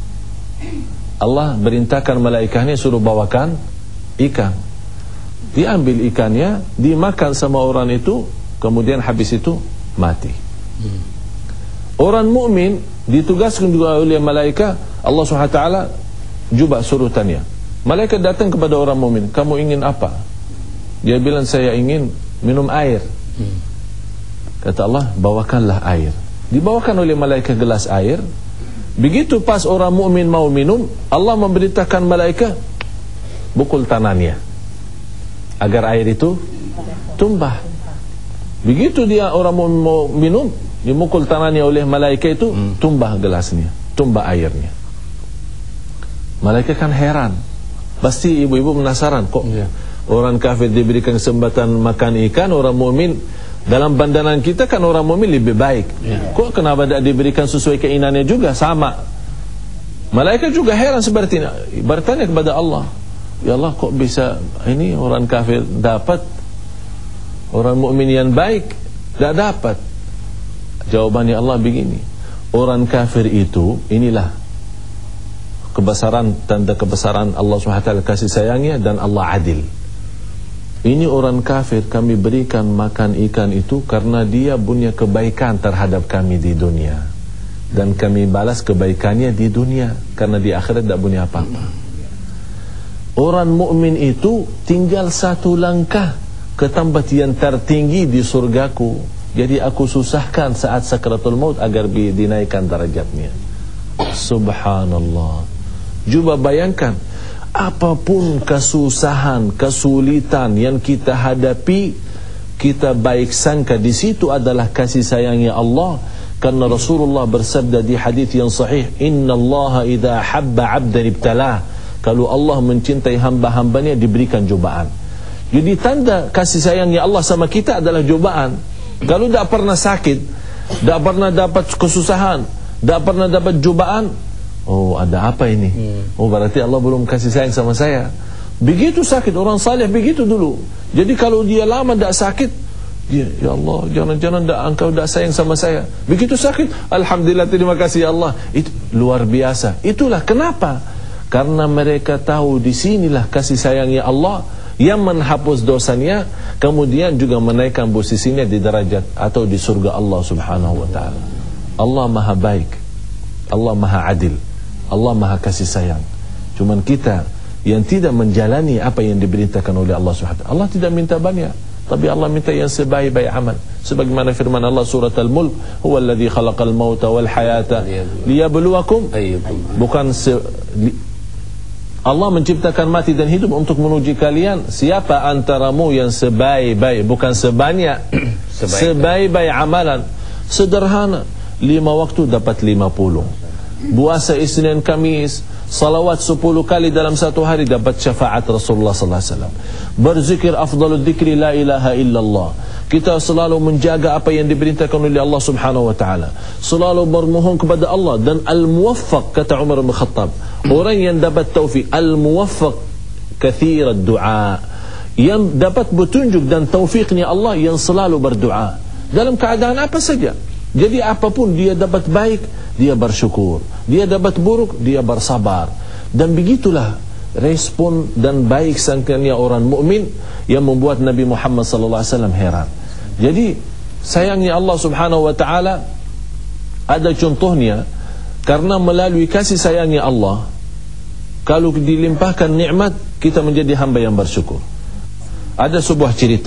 Allah perintahkan malaikatnya suruh bawakan ikan. Diambil ikannya, dimakan sama orang itu, kemudian habis itu mati. hmm. Orang mukmin ditugaskan juga oleh malaikat. Allah subhanahu wa taala juga suruh tanya. Malaikat datang kepada orang mukmin, kamu ingin apa? Dia bilang, saya ingin minum air. hmm. Kata Allah, bawakanlah air. Dibawakan oleh malaikat gelas air. Begitu pas orang mukmin mau minum, Allah memberitakan malaikat, pukul tangannya agar air itu tumpah. Begitu dia orang mukmin mau minum, dimukul tangannya oleh malaikat itu, hmm. tumbah gelasnya, tumbah airnya. Malaikat kan heran. Pasti ibu-ibu penasaran, kok yeah. orang kafir diberikan kesempatan makan ikan, orang mukmin dalam pandangan kita kan orang mukmin lebih baik. yeah. Kok kenapa tidak diberikan sesuai keinginannya juga sama? Malaikat juga heran seperti ini, bertanya kepada Allah, ya Allah, kok bisa ini orang kafir dapat, orang mukmin yang baik tidak dapat? Jawabannya Allah begini, orang kafir itu, inilah kebesaran, tanda kebesaran Allah subhanahu wa taala kasih sayangnya, dan Allah adil. Ini orang kafir kami berikan makan ikan itu karena dia punya kebaikan terhadap kami di dunia, dan kami balas kebaikannya di dunia, karena di akhirat tidak punya apa-apa. Orang mukmin itu tinggal satu langkah ke tempat yang tertinggi di surgaku, jadi aku susahkan saat sakratul maut agar dinaikkan derajatnya. Subhanallah. Coba bayangkan, apapun kesusahan, kesulitan yang kita hadapi, kita baik sangka di situ adalah kasih sayangnya Allah. Karena Rasulullah bersabda di hadis yang sahih, Inna Allah idha habba abdan ibtalah. Kalau Allah mencintai hamba-hambanya, diberikan cobaan. Jadi tanda kasih sayangnya Allah sama kita adalah cobaan. Kalau tidak pernah sakit, tidak pernah dapat kesusahan, tidak pernah dapat cobaan, oh ada apa ini? hmm. Oh berarti Allah belum kasih sayang sama saya. Begitu sakit, orang saleh begitu dulu. Jadi kalau dia lama tidak sakit, dia, ya Allah, jangan-jangan engkau tidak sayang sama saya. Begitu sakit, alhamdulillah, terima kasih ya Allah. Itu luar biasa. Itulah kenapa, karena mereka tahu di sinilah kasih sayangnya Allah yang menghapus dosanya, kemudian juga menaikkan posisinya di derajat atau di surga Allah subhanahu wa ta'ala. Allah maha baik, Allah maha adil, Allah maha kasih sayang. Cuman kita yang tidak menjalani apa yang diberitakan oleh Allah subhanahu wa ta'ala. Allah tidak minta banyak, tapi Allah minta yang sebaik-baik amal. Sebagaimana firman Allah surat Al-Mulk, huwa alladhi khalaqal mauta wal hayata liyabluwakum. Bukan se Allah menciptakan mati dan hidup untuk menuji kalian, siapa antaramu yang sebaik-baik, bukan sebanyak, sebaik-baik amalan. Sederhana, lima waktu dapat lima puluh, puasa Isnin Kamis, salawat sepuluh kali dalam satu hari dapat syafaat Rasulullah sallallahu alaihi wasallam. Berzikir afdalul dzikri la ilaha illallah. Kita selalu menjaga apa yang diperintahkan oleh Allah subhanahu wa ta'ala, selalu bermohon kepada Allah. Dan al-muwaffaq, kata Umar bin Khattab, orang yang dapat taufik, al-muwaffaq kathir ad-du'a, yang dapat petunjuk dan taufiknya Allah, yang selalu berdoa dalam keadaan apa saja. Jadi apapun dia dapat baik, dia bersyukur, dia dapat buruk, dia bersabar. Dan begitulah respon dan baik sangkanya orang mukmin yang membuat Nabi Muhammad sallallahu alaihi wasallam heran. Jadi sayangnya Allah subhanahu wa ta'ala ada contohnya, karena melalui kasih sayangnya Allah, kalau dilimpahkan nikmat, kita menjadi hamba yang bersyukur. Ada sebuah cerita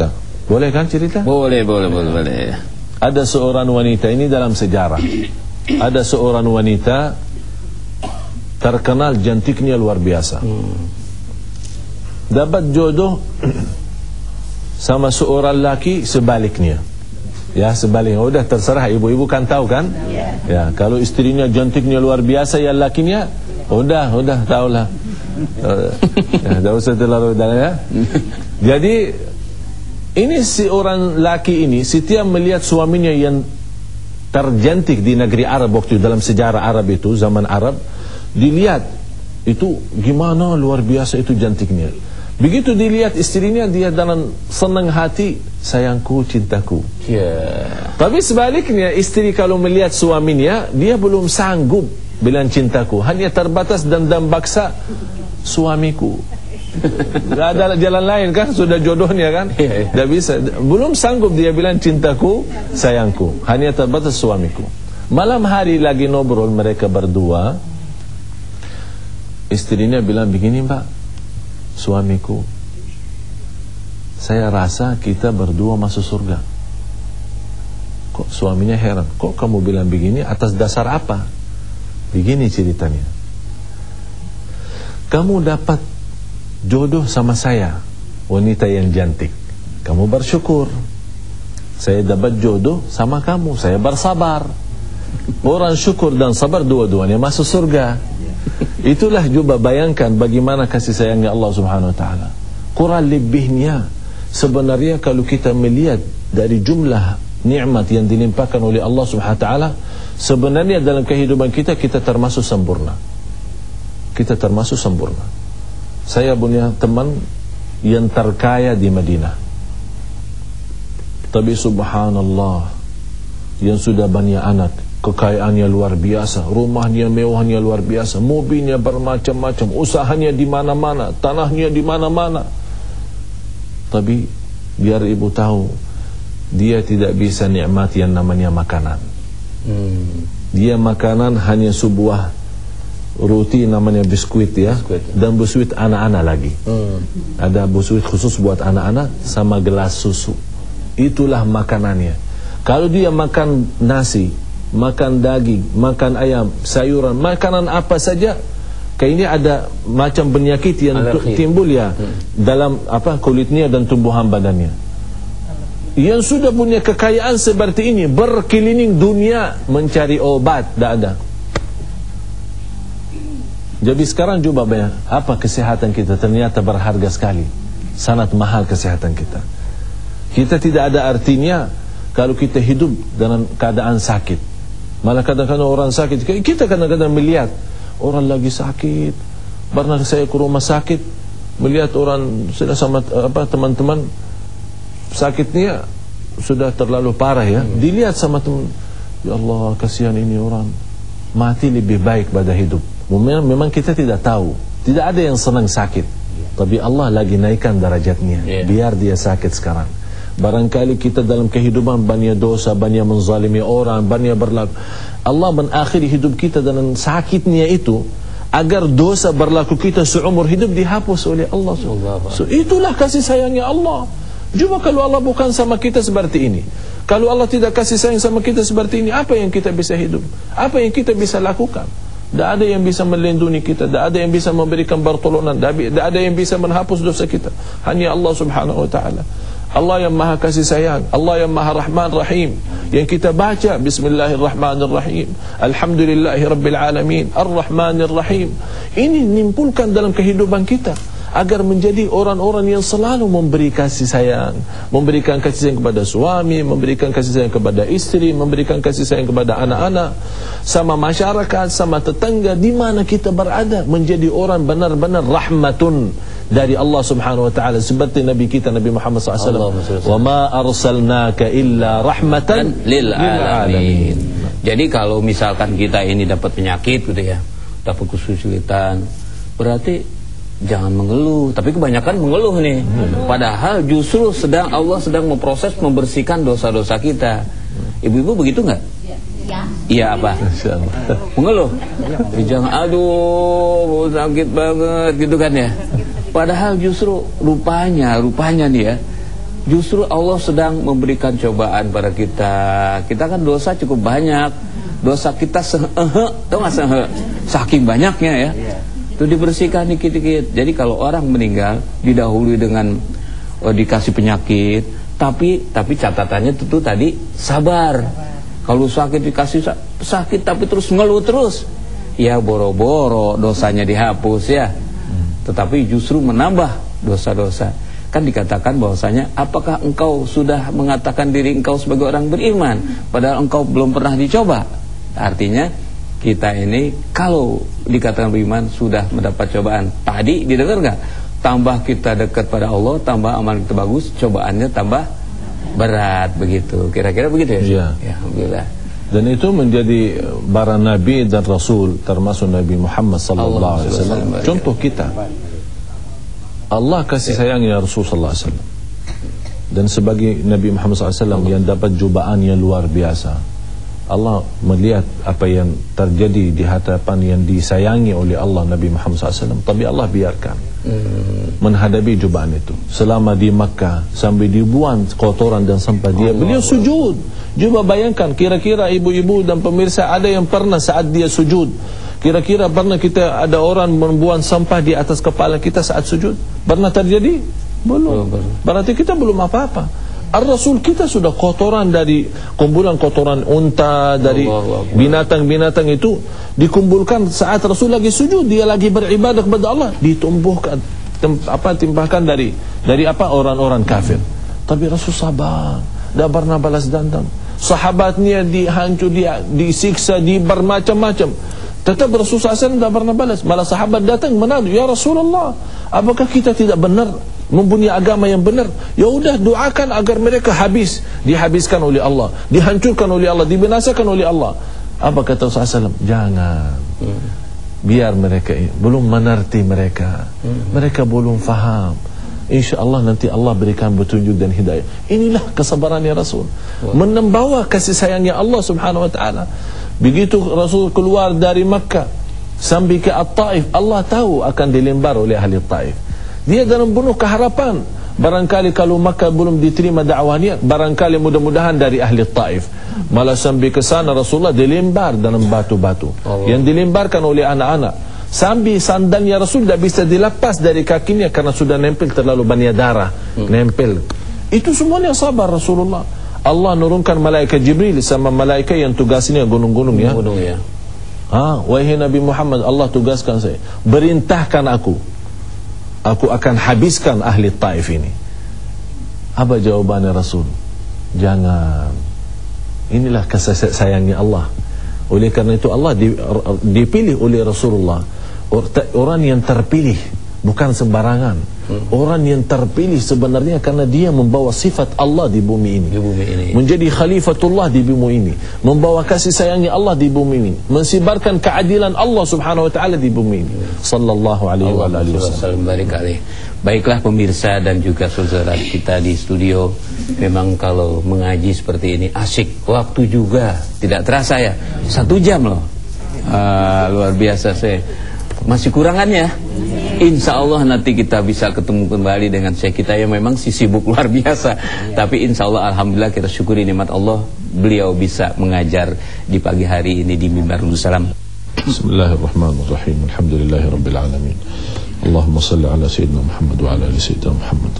Boleh kan cerita? Boleh, boleh, boleh, boleh. Ada seorang wanita, ini dalam sejarah. Ada seorang wanita terkenal cantiknya luar biasa. Hmm. Dapat jodoh sama seorang laki sebaliknya. Ya, sebaliknya. Udah terserah, ibu-ibu kan tahu kan? Yeah. Ya, kalau istrinya cantiknya luar biasa, ya lakinya udah, udah tahulah. Ya, dah usah terlalu dalam ya. Jadi ini si orang laki ini setiap melihat suaminya yang tercantik di negeri Arab waktu dalam sejarah Arab itu, zaman Arab, dilihat itu gimana luar biasa itu cantiknya. Begitu dilihat istrinya, dia dalam senang hati, sayangku, cintaku. Yeah. Tapi sebaliknya, istri kalau melihat suaminya, dia belum sanggup bilang cintaku, hanya terbatas dendam baksa, suamiku. Gak ada jalan lain kan, sudah jodohnya kan. Tidak bisa, belum sanggup dia bilang cintaku, sayangku, hanya terbatas suamiku. Malam hari lagi ngobrol mereka berdua, istrinya bilang begini, Mbak, suamiku, saya rasa kita berdua masuk surga. Kok suaminya heran, kok kamu bilang begini, atas dasar apa? Begini ceritanya, kamu dapat jodoh sama saya, wanita yang cantik, kamu bersyukur. Saya dapat jodoh sama kamu, saya bersabar. Orang syukur dan sabar dua-duanya masuk surga. Itulah coba bayangkan bagaimana kasih sayangnya Allah Subhanahu wa taala. Kurang lebihnya sebenarnya kalau kita melihat dari jumlah nikmat yang dilimpahkan oleh Allah Subhanahu wa taala, sebenarnya dalam kehidupan kita kita termasuk sempurna. Kita termasuk sempurna. Saya punya teman yang terkaya di Madinah. Tapi subhanallah, yang sudah banyak anak, kekayaannya luar biasa, rumahnya mewahnya luar biasa, mobilnya bermacam-macam, usahanya di mana-mana, tanahnya di mana-mana. Tapi biar ibu tahu, dia tidak bisa nikmat yang namanya makanan. Hmm. Dia makanan hanya sebuah roti namanya biskuit ya, biskuit. Dan biskuit anak-anak lagi. Hmm. Ada biskuit khusus buat anak-anak sama gelas susu. Itulah makanannya. Kalau dia makan nasi, makan daging, makan ayam, sayuran, makanan apa saja, kayaknya ada macam penyakit yang alergi timbul ya hmm. dalam apa kulitnya dan tumbuhan badannya. Yang sudah punya kekayaan seperti ini, berkeliling dunia mencari obat, tidak ada. Jadi sekarang coba bayang, apa kesehatan kita, ternyata berharga sekali, sangat mahal kesehatan kita. Kita tidak ada artinya kalau kita hidup dalam keadaan sakit. Malah kadang-kadang orang sakit, kita kadang-kadang melihat orang lagi sakit. Pernah saya ke rumah sakit, melihat orang sudah sama apa teman-teman, sakitnya sudah terlalu parah ya. Dilihat sama teman, ya Allah kasihan ini orang, mati lebih baik pada hidup. Memang, memang kita tidak tahu, tidak ada yang senang sakit, tapi Allah lagi naikkan derajatnya, yeah. Biar dia sakit sekarang. Barangkali kita dalam kehidupan banyak dosa, banyak menzalimi orang, banyak berlaku. Allah mengakhiri hidup kita dengan sakitnya itu, agar dosa berlaku kita seumur hidup dihapus oleh Allah. So, itulah kasih sayangnya Allah. Cuma kalau Allah bukan sama kita seperti ini, kalau Allah tidak kasih sayang sama kita seperti ini, apa yang kita bisa hidup? Apa yang kita bisa lakukan? Tidak ada yang bisa melindungi kita, tidak ada yang bisa memberikan pertolongan, tidak ada yang bisa menghapus dosa kita. Hanya Allah Subhanahu wa taala. Allah yang maha kasih sayang, Allah yang maha rahman rahim. Yang kita baca bismillahirrahmanirrahim, alhamdulillahi rabbil alamin, arrahmanir rahim. Ini nimpulkan dalam kehidupan kita agar menjadi orang-orang yang selalu memberi kasih sayang, memberikan kasih sayang kepada suami, memberikan kasih sayang kepada istri, memberikan kasih sayang kepada anak-anak, sama masyarakat, sama tetangga, di mana kita berada, menjadi orang benar-benar rahmatun dari Allah Subhanahu wa taala, seperti Nabi kita Nabi Muhammad sallallahu alaihi wasallam, "Wa ma arsalnaka illa rahmatan lil alamin." Jadi kalau misalkan kita ini dapat penyakit gitu ya, dapat kesulitan, berarti jangan mengeluh, tapi kebanyakan mengeluh nih. Padahal justru sedang Allah sedang memproses membersihkan dosa-dosa kita. Ibu-ibu begitu nggak? Iya. Iya apa? Mengeluh. Jangan, aduh sakit banget gitu kan ya. Padahal justru rupanya, rupanya nih ya, Justru Allah sedang memberikan cobaan pada kita. Kita kan dosa cukup banyak. Dosa kita sehe, tau gak sehe? Saking banyaknya ya. Itu dibersihkan dikit-dikit. Jadi kalau orang meninggal didahului dengan oh, dikasih penyakit, tapi tapi catatannya tentu tadi sabar. Kalau sakit dikasih sakit tapi terus ngeluh terus, ya boro-boro dosanya dihapus ya. Tetapi justru menambah dosa-dosa. Kan dikatakan bahwasanya apakah engkau sudah mengatakan diri engkau sebagai orang beriman padahal engkau belum pernah dicoba. Artinya kita ini kalau dikatakan beriman sudah mendapat cobaan. Tadi didengar gak? Tambah kita dekat pada Allah, tambah amal kita bagus, cobaannya tambah berat begitu. Kira-kira begitu ya? Iya. Ya, alhamdulillah. Dan itu menjadi para nabi dan rasul, termasuk Nabi Muhammad sallallahu alaihi wasallam, contoh kita. Allah kasih sayangnya Rasul sallallahu alaihi wasallam. Dan sebagai Nabi Muhammad sallallahu alaihi wasallam yang dapat cobaan yang luar biasa, Allah melihat apa yang terjadi di hadapan yang disayangi oleh Allah Nabi Muhammad sallallahu alaihi wasallam, tapi Allah biarkan menghadapi cobaan itu. Selama di Makkah sampai dibuang kotoran dan sampah dia, beliau sujud. Coba bayangkan, kira-kira ibu-ibu dan pemirsa ada yang pernah saat dia sujud, kira-kira pernah kita ada orang membuang sampah di atas kepala kita saat sujud? Pernah terjadi? Belum. Berarti kita belum apa-apa. Ar-Rasul kita sudah kotoran dari kumpulan kotoran unta, dari binatang-binatang itu dikumpulkan saat Rasul lagi sujud, dia lagi beribadah kepada Allah, ditumbuhkan tem, apa timpahkan dari dari apa orang-orang kafir. Tapi Rasul sabar, tidak pernah balas dendam. Sahabatnya dihancur, dia disiksa, di bermacam-macam. Tetap Rasulullah shallallahu alaihi wasallam tidak pernah balas. Malah sahabat datang menadu, ya Rasulullah, apakah kita tidak benar mempunyai agama yang benar? Ya udah, doakan agar mereka habis, dihabiskan oleh Allah, dihancurkan oleh Allah, dibinasakan oleh Allah. Apa kata Rasulullah shallallahu alaihi wasallam? Jangan, biar mereka belum mengerti, mereka mereka belum faham. InsyaAllah nanti Allah berikan petunjuk dan hidayah. Inilah kesabarannya Rasul, membawa kasih sayangnya Allah subhanahu wa ta'ala. Begitu Rasul keluar dari Makkah sampai ke At-Taif, Allah tahu akan dilempar oleh ahli Taif. Dia dalam penuh keharapan, barangkali kalau Makkah belum diterima dakwahnya, barangkali mudah-mudahan dari ahli Taif. Malah sampai ke sana Rasulullah dilempar dalam batu-batu yang dilemparkan oleh anak-anak. Sampai sandalnya Rasul tidak bisa dilepas dari kakinya karena sudah nempel terlalu banyak darah, hmm. nempel. Itu semuanya sabar Rasulullah. Allah nurunkan malaikat Jibril sama malaikat yang tugasnya gunung-gunung ya. Gunung ya. Ah, wahai Nabi Muhammad, Allah tugaskan saya, perintahkan aku, aku akan habiskan ahli Taif ini. Apa jawabannya Rasul? Jangan. Inilah kasih sayangnya Allah. Oleh karena itu Allah dipilih oleh Rasulullah, orang yang terpilih, bukan sembarangan. hmm. Orang yang terpilih sebenarnya karena dia membawa sifat Allah di bumi ini, di bumi ini. Menjadi khalifatullah di bumi ini, membawa kasih sayangnya Allah di bumi ini, mensibarkan keadilan Allah subhanahu wa ta'ala di bumi ini. Sallallahu alaihi wa alihi wasallam. Baiklah pemirsa dan juga saudara kita di studio, memang kalau mengaji seperti ini asik, waktu juga tidak terasa ya, satu jam loh. uh, Luar biasa, saya masih kurangannya. Insya Allah nanti kita bisa ketemu kembali dengan Syekh kita yang memang si sibuk luar biasa. Tapi insya Allah alhamdulillah kita syukuri nikmat Allah, beliau bisa mengajar di pagi hari ini di Mimbarul Salam. Bismillahirrahmanirrahim. Alhamdulillahirabbil alamin. Allahumma salli ala sayyidina Muhammad wa ala ali sayyidina Muhammad.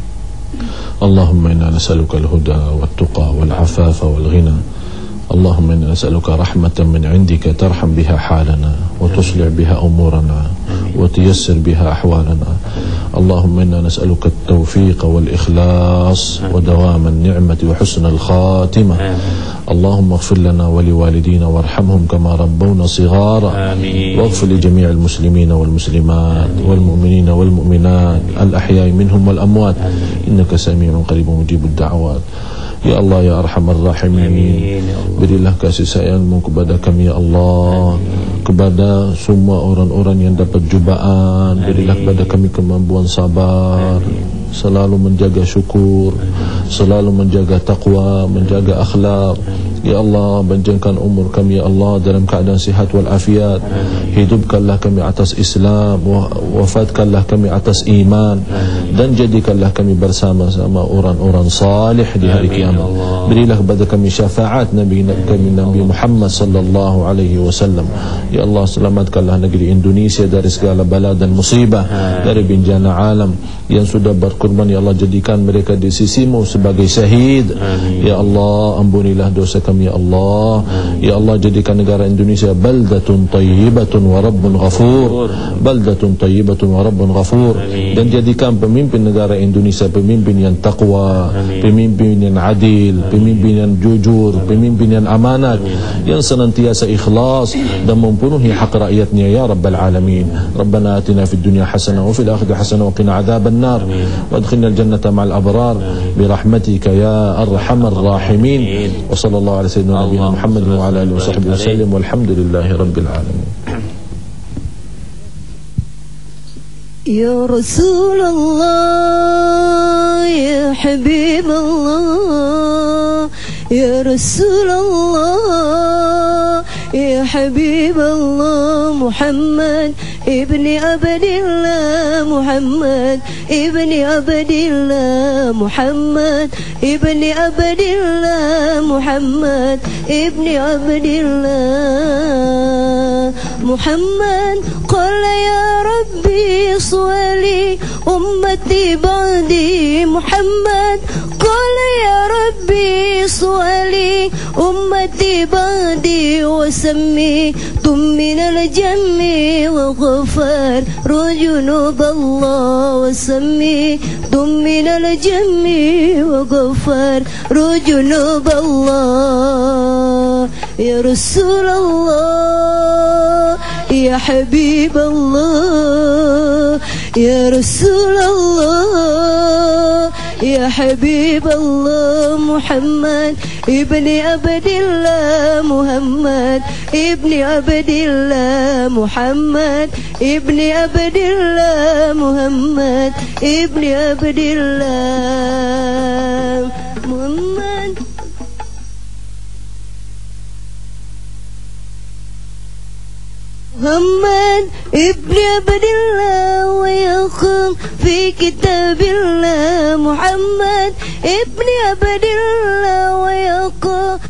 Allahumma inna nas'aluka al-huda wat-tuqa wal-afafa wal-ghina. Allahumma inna nas'aluka rahmatan min 'indika tarham biha halana wa tuslih biha umurana wa tuyassir biha ahwalana. Allahumma inna nas'aluka at-tawfiq wal-ikhlas wa dawam an-ni'mati wa husn al-khatimah. Allahumma ighfir lana wa liwalidina warhamhum kama rabbawna shighara. Waghfir li jami'il muslimina wal muslimat wal mu'minina wal mu'minat al-ahya'i minhum wal amwat innaka sami'un qaribun mujibud da'awat. Ya Allah ya Arhamar Rahimin, berilah kasih sayangmu kepada kami ya Allah. Amin. Kepada semua orang-orang yang dapat cobaan, berilah kepada kami kemampuan sabar. Amin. Selalu menjaga syukur. Amin. Selalu menjaga taqwa, menjaga akhlak. Amin. Ya Allah, panjangkan umur kami ya Allah dalam keadaan sihat wal afiat. Hidupkanlah kami atas Islam, wafatkanlah kami atas iman, dan jadikanlah kami bersama-sama orang-orang salih di hari kiamat. Berilah kepada kami syafaat Nabi kami Nabi Muhammad sallallahu alaihi wasallam. Ya Allah, selamatkanlah negeri Indonesia dari segala bala dan musibah, dari bencana alam. Yang sudah berkorban ya Allah, jadikan mereka di sisimu sebagai syahid. Ya Allah, ampunilah dosa kami ya Allah. Ya Allah, jadikan negara Indonesia baldatun tayyibatun wa rabbun ghafur, baldatun tayyibatun wa rabbun ghafur. Dan jadikan pemimpin negara Indonesia pemimpin yang taqwa, pemimpin yang adil, pemimpin yang jujur, pemimpin yang amanat, yang senantiasa ikhlas dan memenuhi hak rakyatnya ya rabbal alamin. Rabbana atina fid dunya hasanah wa fil akhirati hasanah wa qina adzaban nar وادخلنا الجنة مع الأبرار برحمتك يا أرحم الراحمين. وصلى الله على سيدنا نبينا محمد وعلى آله وصحبه وسلم والحمد لله رب العالمين. يا رسول الله يا حبيب الله يا رسول الله يا حبيب الله محمد ابن عبد الله محمد ابن عبد الله محمد ابن عبد الله محمد ابن عبد الله محمد قال يا ربي صلي أمتي بعدي محمد قال يا ربي صلي أمتي بعدي وسمي من الجم وغفر رجنوب الله وسمي من الجم وغفر رجنوب الله يا رسول الله يا حبيب الله يا رسول الله يا حبيب الله محمد ابن عبد الله محمد ابن عبد الله محمد ابن عبد الله محمد ابن عبد الله محمد محمد ابن عبد الله ويقوم في كتاب الله محمد ابن عبد الله ويقوم